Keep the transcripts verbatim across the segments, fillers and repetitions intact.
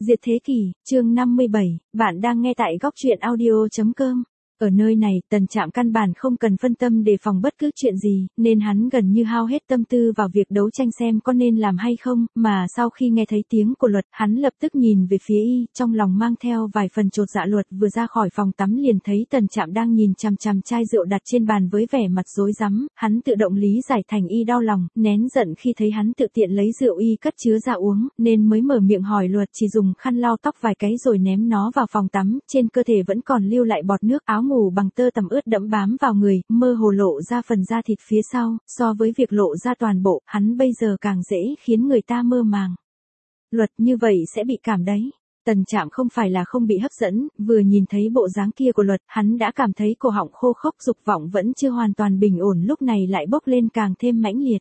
Diệt thế kỷ, chương năm mươi bảy, bạn đang nghe tại góc truyện audio chấm com. Ở nơi này, Tần Trạm căn bản không cần phân tâm đề phòng bất cứ chuyện gì, nên hắn gần như hao hết tâm tư vào việc đấu tranh xem có nên làm hay không, mà sau khi nghe thấy tiếng của Luật, hắn lập tức nhìn về phía y, trong lòng mang theo vài phần chột dạ. Luật vừa ra khỏi phòng tắm liền thấy Tần Trạm đang nhìn chằm chằm chai rượu đặt trên bàn với vẻ mặt rối rắm, hắn tự động lý giải thành y đau lòng, nén giận khi thấy hắn tự tiện lấy rượu y cất chứa ra uống, nên mới mở miệng hỏi Luật chỉ dùng khăn lau tóc vài cái rồi ném nó vào phòng tắm, trên cơ thể vẫn còn lưu lại bọt nước, áo ngủ bằng tơ tằm ướt đẫm bám vào người, mơ hồ lộ ra phần da thịt phía sau, so với việc lộ ra toàn bộ, hắn bây giờ càng dễ khiến người ta mơ màng. Luật, như vậy sẽ bị cảm đấy. Tần Trạm không phải là không bị hấp dẫn, vừa nhìn thấy bộ dáng kia của Luật, hắn đã cảm thấy cổ họng khô khốc, dục vọng vẫn chưa hoàn toàn bình ổn lúc này lại bốc lên càng thêm mãnh liệt.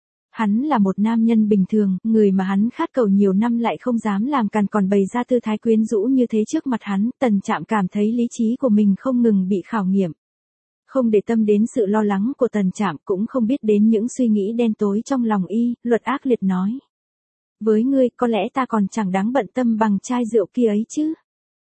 Hắn là một nam nhân bình thường, người mà hắn khát cầu nhiều năm lại không dám làm càn còn bày ra tư thái quyến rũ như thế trước mặt hắn, Tần Trạm cảm thấy lý trí của mình không ngừng bị khảo nghiệm. Không để tâm đến sự lo lắng của Tần Trạm, cũng không biết đến những suy nghĩ đen tối trong lòng y, Luật ác liệt nói. Với ngươi, có lẽ ta còn chẳng đáng bận tâm bằng chai rượu kia ấy chứ.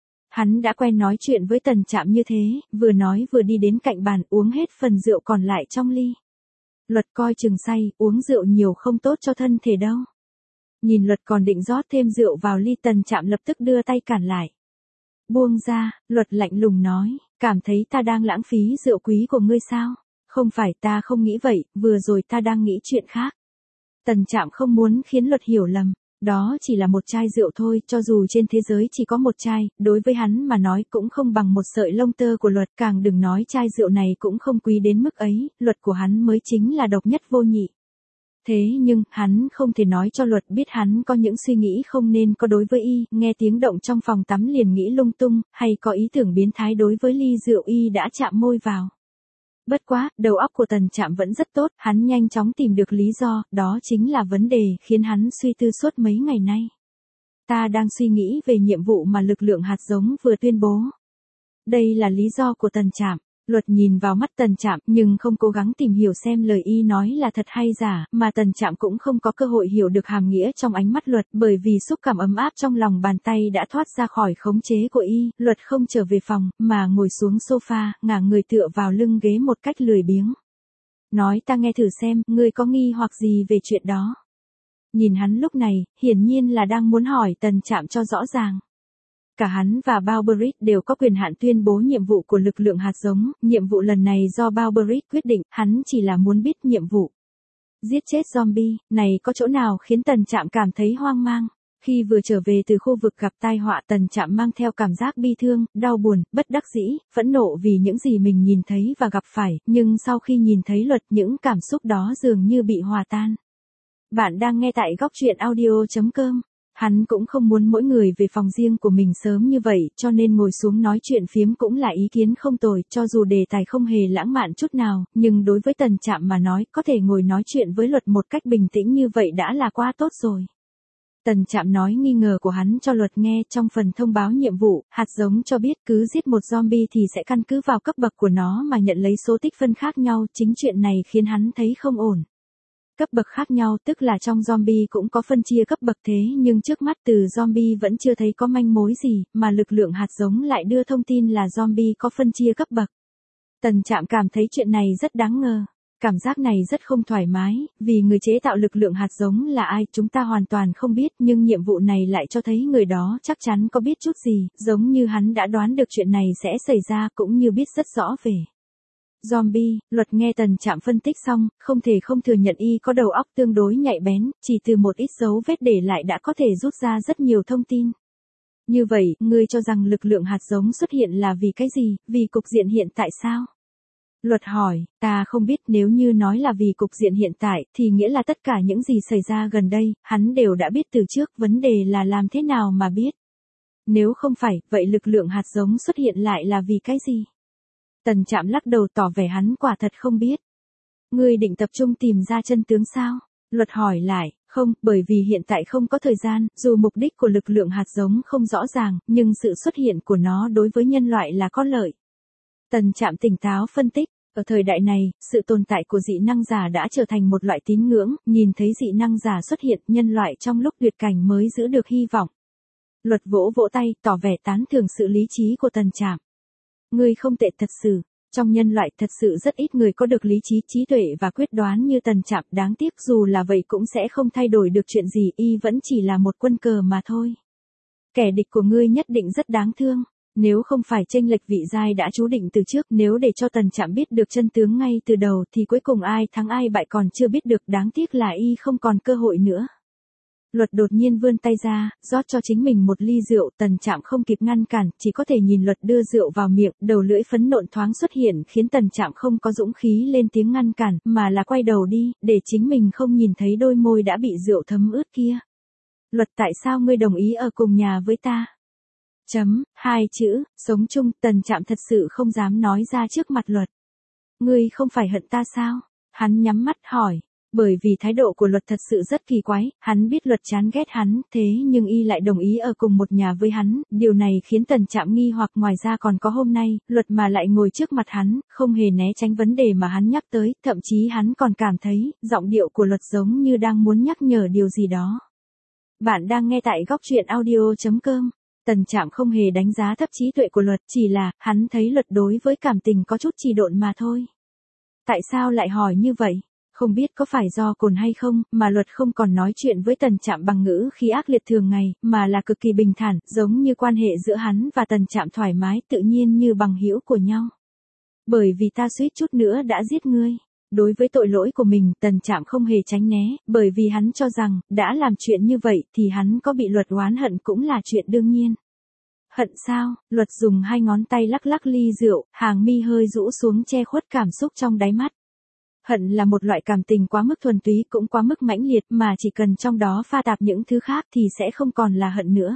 Hắn đã quen nói chuyện với Tần Trạm như thế, vừa nói vừa đi đến cạnh bàn uống hết phần rượu còn lại trong ly. Luật coi chừng say, uống rượu nhiều không tốt cho thân thể đâu. Nhìn Luật còn định rót thêm rượu vào ly, Tần Trạm lập tức đưa tay cản lại. Buông ra, Luật lạnh lùng nói, cảm thấy ta đang lãng phí rượu quý của ngươi sao? Không phải, ta không nghĩ vậy, vừa rồi ta đang nghĩ chuyện khác. Tần Trạm không muốn khiến Luật hiểu lầm. Đó chỉ là một chai rượu thôi, cho dù trên thế giới chỉ có một chai, đối với hắn mà nói cũng không bằng một sợi lông tơ của Luật, càng đừng nói chai rượu này cũng không quý đến mức ấy, Luật của hắn mới chính là độc nhất vô nhị. Thế nhưng, hắn không thể nói cho Luật biết hắn có những suy nghĩ không nên có đối với y, nghe tiếng động trong phòng tắm liền nghĩ lung tung, hay có ý tưởng biến thái đối với ly rượu y đã chạm môi vào. Bất quá, đầu óc của Tần Trạm vẫn rất tốt, hắn nhanh chóng tìm được lý do, đó chính là vấn đề khiến hắn suy tư suốt mấy ngày nay. Ta đang suy nghĩ về nhiệm vụ mà lực lượng hạt giống vừa tuyên bố. Đây là lý do của Tần Trạm. Luật nhìn vào mắt Tần Trạm nhưng không cố gắng tìm hiểu xem lời y nói là thật hay giả, mà Tần Trạm cũng không có cơ hội hiểu được hàm nghĩa trong ánh mắt Luật, bởi vì xúc cảm ấm áp trong lòng bàn tay đã thoát ra khỏi khống chế của y. Luật không trở về phòng, mà ngồi xuống sofa, ngả người tựa vào lưng ghế một cách lười biếng. Nói ta nghe thử xem, ngươi có nghi hoặc gì về chuyện đó? Nhìn hắn lúc này, hiển nhiên là đang muốn hỏi Tần Trạm cho rõ ràng. Cả hắn và Barbarit đều có quyền hạn tuyên bố nhiệm vụ của lực lượng hạt giống, nhiệm vụ lần này do Barbarit quyết định, hắn chỉ là muốn biết nhiệm vụ. Giết chết zombie, này có chỗ nào khiến Tần Trạm cảm thấy hoang mang? Khi vừa trở về từ khu vực gặp tai họa, Tần Trạm mang theo cảm giác bi thương, đau buồn, bất đắc dĩ, phẫn nộ vì những gì mình nhìn thấy và gặp phải, nhưng sau khi nhìn thấy Luật, những cảm xúc đó dường như bị hòa tan. Bạn đang nghe tại góc truyện audio chấm com. Hắn cũng không muốn mỗi người về phòng riêng của mình sớm như vậy, cho nên ngồi xuống nói chuyện phiếm cũng là ý kiến không tồi, cho dù đề tài không hề lãng mạn chút nào, nhưng đối với Tần Trạm mà nói, có thể ngồi nói chuyện với Luật một cách bình tĩnh như vậy đã là quá tốt rồi. Tần Trạm nói nghi ngờ của hắn cho Luật nghe, trong phần thông báo nhiệm vụ, hạt giống cho biết cứ giết một zombie thì sẽ căn cứ vào cấp bậc của nó mà nhận lấy số tích phân khác nhau, chính chuyện này khiến hắn thấy không ổn. Cấp bậc khác nhau tức là trong zombie cũng có phân chia cấp bậc, thế nhưng trước mắt từ zombie vẫn chưa thấy có manh mối gì, mà lực lượng hạt giống lại đưa thông tin là zombie có phân chia cấp bậc. Tần Trạm cảm thấy chuyện này rất đáng ngờ. Cảm giác này rất không thoải mái, vì người chế tạo lực lượng hạt giống là ai chúng ta hoàn toàn không biết, nhưng nhiệm vụ này lại cho thấy người đó chắc chắn có biết chút gì, giống như hắn đã đoán được chuyện này sẽ xảy ra cũng như biết rất rõ về zombie. Luật nghe Tần Trạm phân tích xong, không thể không thừa nhận y có đầu óc tương đối nhạy bén, chỉ từ một ít dấu vết để lại đã có thể rút ra rất nhiều thông tin. Như vậy, ngươi cho rằng lực lượng hạt giống xuất hiện là vì cái gì, vì cục diện hiện tại sao? Luật hỏi, ta không biết, nếu như nói là vì cục diện hiện tại, thì nghĩa là tất cả những gì xảy ra gần đây, hắn đều đã biết từ trước, vấn đề là làm thế nào mà biết. Nếu không phải, vậy lực lượng hạt giống xuất hiện lại là vì cái gì? Tần Trạm lắc đầu tỏ vẻ hắn quả thật không biết. Ngươi định tập trung tìm ra chân tướng sao? Luật hỏi lại, không, bởi vì hiện tại không có thời gian, dù mục đích của lực lượng hạt giống không rõ ràng, nhưng sự xuất hiện của nó đối với nhân loại là có lợi. Tần Trạm tỉnh táo phân tích, ở thời đại này, sự tồn tại của dị năng giả đã trở thành một loại tín ngưỡng, nhìn thấy dị năng giả xuất hiện, nhân loại trong lúc tuyệt cảnh mới giữ được hy vọng. Luật vỗ vỗ tay, tỏ vẻ tán thưởng sự lý trí của Tần Trạm. Ngươi không tệ thật sự. Trong nhân loại thật sự rất ít người có được lý trí, trí tuệ và quyết đoán như Tần Trạm, đáng tiếc dù là vậy cũng sẽ không thay đổi được chuyện gì, y vẫn chỉ là một quân cờ mà thôi. Kẻ địch của ngươi nhất định rất đáng thương. Nếu không phải chênh lệch vị giai đã chú định từ trước, nếu để cho Tần Trạm biết được chân tướng ngay từ đầu thì cuối cùng ai thắng ai bại còn chưa biết được, đáng tiếc là y không còn cơ hội nữa. Luật đột nhiên vươn tay ra, rót cho chính mình một ly rượu, Tần Trạm không kịp ngăn cản, chỉ có thể nhìn Luật đưa rượu vào miệng, đầu lưỡi phấn nộn thoáng xuất hiện khiến Tần Trạm không có dũng khí lên tiếng ngăn cản, mà là quay đầu đi, để chính mình không nhìn thấy đôi môi đã bị rượu thấm ướt kia. Luật, tại sao ngươi đồng ý ở cùng nhà với ta? Chấm, hai chữ, sống chung, Tần Trạm thật sự không dám nói ra trước mặt Luật. Ngươi không phải hận ta sao? Hắn nhắm mắt hỏi. Bởi vì thái độ của Luật thật sự rất kỳ quái, hắn biết Luật chán ghét hắn, thế nhưng y lại đồng ý ở cùng một nhà với hắn, điều này khiến Tần Trạm nghi hoặc. Ngoài ra còn có hôm nay, Luật mà lại ngồi trước mặt hắn, không hề né tránh vấn đề mà hắn nhắc tới, thậm chí hắn còn cảm thấy, giọng điệu của Luật giống như đang muốn nhắc nhở điều gì đó. Bạn đang nghe tại góc truyện audio chấm com. Tần Trạm không hề đánh giá thấp trí tuệ của Luật, chỉ là, hắn thấy Luật đối với cảm tình có chút trì độn mà thôi. Tại sao lại hỏi như vậy? Không biết có phải do cồn hay không, mà Luật không còn nói chuyện với Tần Trạm bằng ngữ khí ác liệt thường ngày, mà là cực kỳ bình thản, giống như quan hệ giữa hắn và Tần Trạm thoải mái tự nhiên như bằng hữu của nhau. Bởi vì ta suýt chút nữa đã giết ngươi. Đối với tội lỗi của mình, Tần Trạm không hề tránh né, bởi vì hắn cho rằng, đã làm chuyện như vậy thì hắn có bị Luật oán hận cũng là chuyện đương nhiên. Hận sao? Luật dùng hai ngón tay lắc lắc ly rượu, hàng mi hơi rũ xuống che khuất cảm xúc trong đáy mắt. Hận là một loại cảm tình quá mức thuần túy cũng quá mức mãnh liệt mà chỉ cần trong đó pha tạp những thứ khác thì sẽ không còn là hận nữa.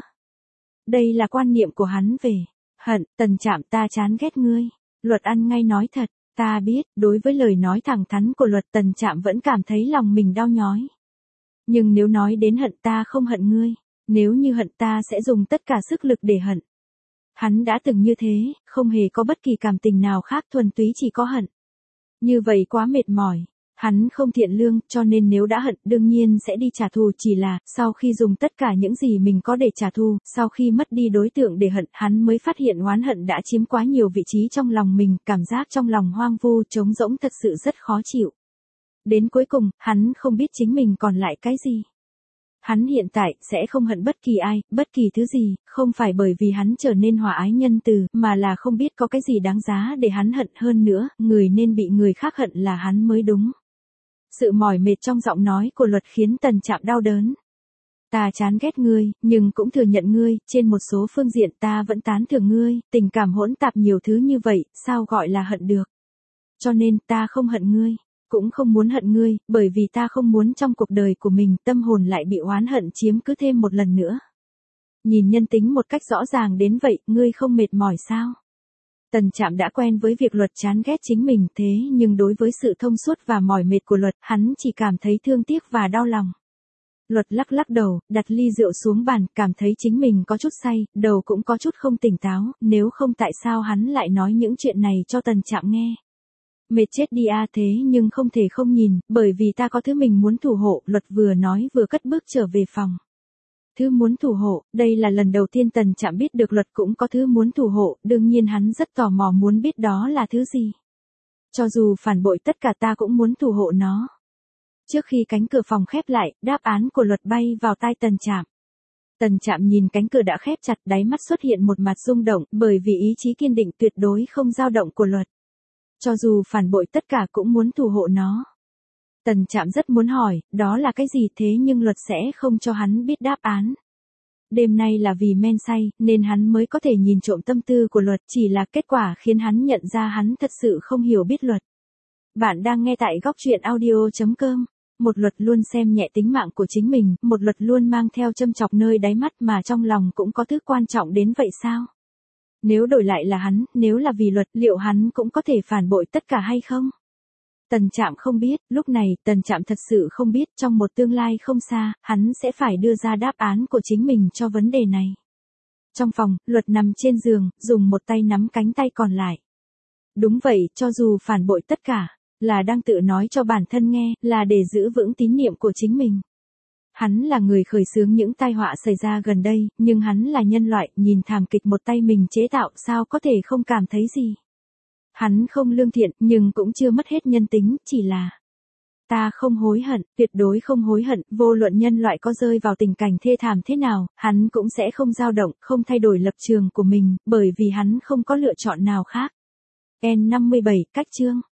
Đây là quan niệm của hắn về hận. Tần Trạm, ta chán ghét ngươi. Luật ăn ngay nói thật, ta biết, đối với lời nói thẳng thắn của Luật, Tần Trạm vẫn cảm thấy lòng mình đau nhói. Nhưng nếu nói đến hận, ta không hận ngươi. Nếu như hận, ta sẽ dùng tất cả sức lực để hận. Hắn đã từng như thế, không hề có bất kỳ cảm tình nào khác, thuần túy chỉ có hận. Như vậy quá mệt mỏi. Hắn không thiện lương, cho nên nếu đã hận, đương nhiên sẽ đi trả thù, chỉ là, sau khi dùng tất cả những gì mình có để trả thù, sau khi mất đi đối tượng để hận, hắn mới phát hiện oán hận đã chiếm quá nhiều vị trí trong lòng mình, cảm giác trong lòng hoang vu, trống rỗng thật sự rất khó chịu. Đến cuối cùng, hắn không biết chính mình còn lại cái gì. Hắn hiện tại sẽ không hận bất kỳ ai, bất kỳ thứ gì, không phải bởi vì hắn trở nên hòa ái nhân từ, mà là không biết có cái gì đáng giá để hắn hận hơn nữa, người nên bị người khác hận là hắn mới đúng. Sự mỏi mệt trong giọng nói của Luật khiến Tần Trạm đau đớn. Ta chán ghét ngươi, nhưng cũng thừa nhận ngươi, trên một số phương diện ta vẫn tán thưởng ngươi, tình cảm hỗn tạp nhiều thứ như vậy, sao gọi là hận được. Cho nên ta không hận ngươi. Cũng không muốn hận ngươi, bởi vì ta không muốn trong cuộc đời của mình tâm hồn lại bị oán hận chiếm cứ thêm một lần nữa. Nhìn nhân tính một cách rõ ràng đến vậy, ngươi không mệt mỏi sao? Tần Trạm đã quen với việc Luật chán ghét chính mình, thế nhưng đối với sự thông suốt và mỏi mệt của Luật, hắn chỉ cảm thấy thương tiếc và đau lòng. Luật lắc lắc đầu, đặt ly rượu xuống bàn, cảm thấy chính mình có chút say, đầu cũng có chút không tỉnh táo, nếu không tại sao hắn lại nói những chuyện này cho Tần Trạm nghe. Mệt chết đi à, thế nhưng không thể không nhìn, bởi vì ta có thứ mình muốn thủ hộ, Luật vừa nói vừa cất bước trở về phòng. Thứ muốn thủ hộ, đây là lần đầu tiên Tần Trạm biết được Luật cũng có thứ muốn thủ hộ, đương nhiên hắn rất tò mò muốn biết đó là thứ gì. Cho dù phản bội tất cả ta cũng muốn thủ hộ nó. Trước khi cánh cửa phòng khép lại, đáp án của Luật bay vào tai Tần Trạm. Tần Trạm nhìn cánh cửa đã khép chặt, đáy mắt xuất hiện một mặt rung động, bởi vì ý chí kiên định tuyệt đối không dao động của Luật. Cho dù phản bội tất cả cũng muốn thủ hộ nó. Tần Trạm rất muốn hỏi, đó là cái gì, thế nhưng Luật sẽ không cho hắn biết đáp án. Đêm nay là vì men say, nên hắn mới có thể nhìn trộm tâm tư của Luật, chỉ là kết quả khiến hắn nhận ra hắn thật sự không hiểu biết Luật. Bạn đang nghe tại góc truyện audio chấm com. Một Luật luôn xem nhẹ tính mạng của chính mình, một Luật luôn mang theo châm chọc nơi đáy mắt mà trong lòng cũng có thứ quan trọng đến vậy sao? Nếu đổi lại là hắn, nếu là vì Luật, liệu hắn cũng có thể phản bội tất cả hay không? Tần Trạm không biết, lúc này, Tần Trạm thật sự không biết, trong một tương lai không xa, hắn sẽ phải đưa ra đáp án của chính mình cho vấn đề này. Trong phòng, Luật nằm trên giường, dùng một tay nắm cánh tay còn lại. Đúng vậy, cho dù phản bội tất cả, là đang tự nói cho bản thân nghe, là để giữ vững tín niệm của chính mình. Hắn là người khởi xướng những tai họa xảy ra gần đây, nhưng hắn là nhân loại, nhìn thảm kịch một tay mình chế tạo sao có thể không cảm thấy gì. Hắn không lương thiện, nhưng cũng chưa mất hết nhân tính, chỉ là... Ta không hối hận, tuyệt đối không hối hận, vô luận nhân loại có rơi vào tình cảnh thê thảm thế nào, hắn cũng sẽ không dao động, không thay đổi lập trường của mình, bởi vì hắn không có lựa chọn nào khác. N năm mươi bảy, cách chương.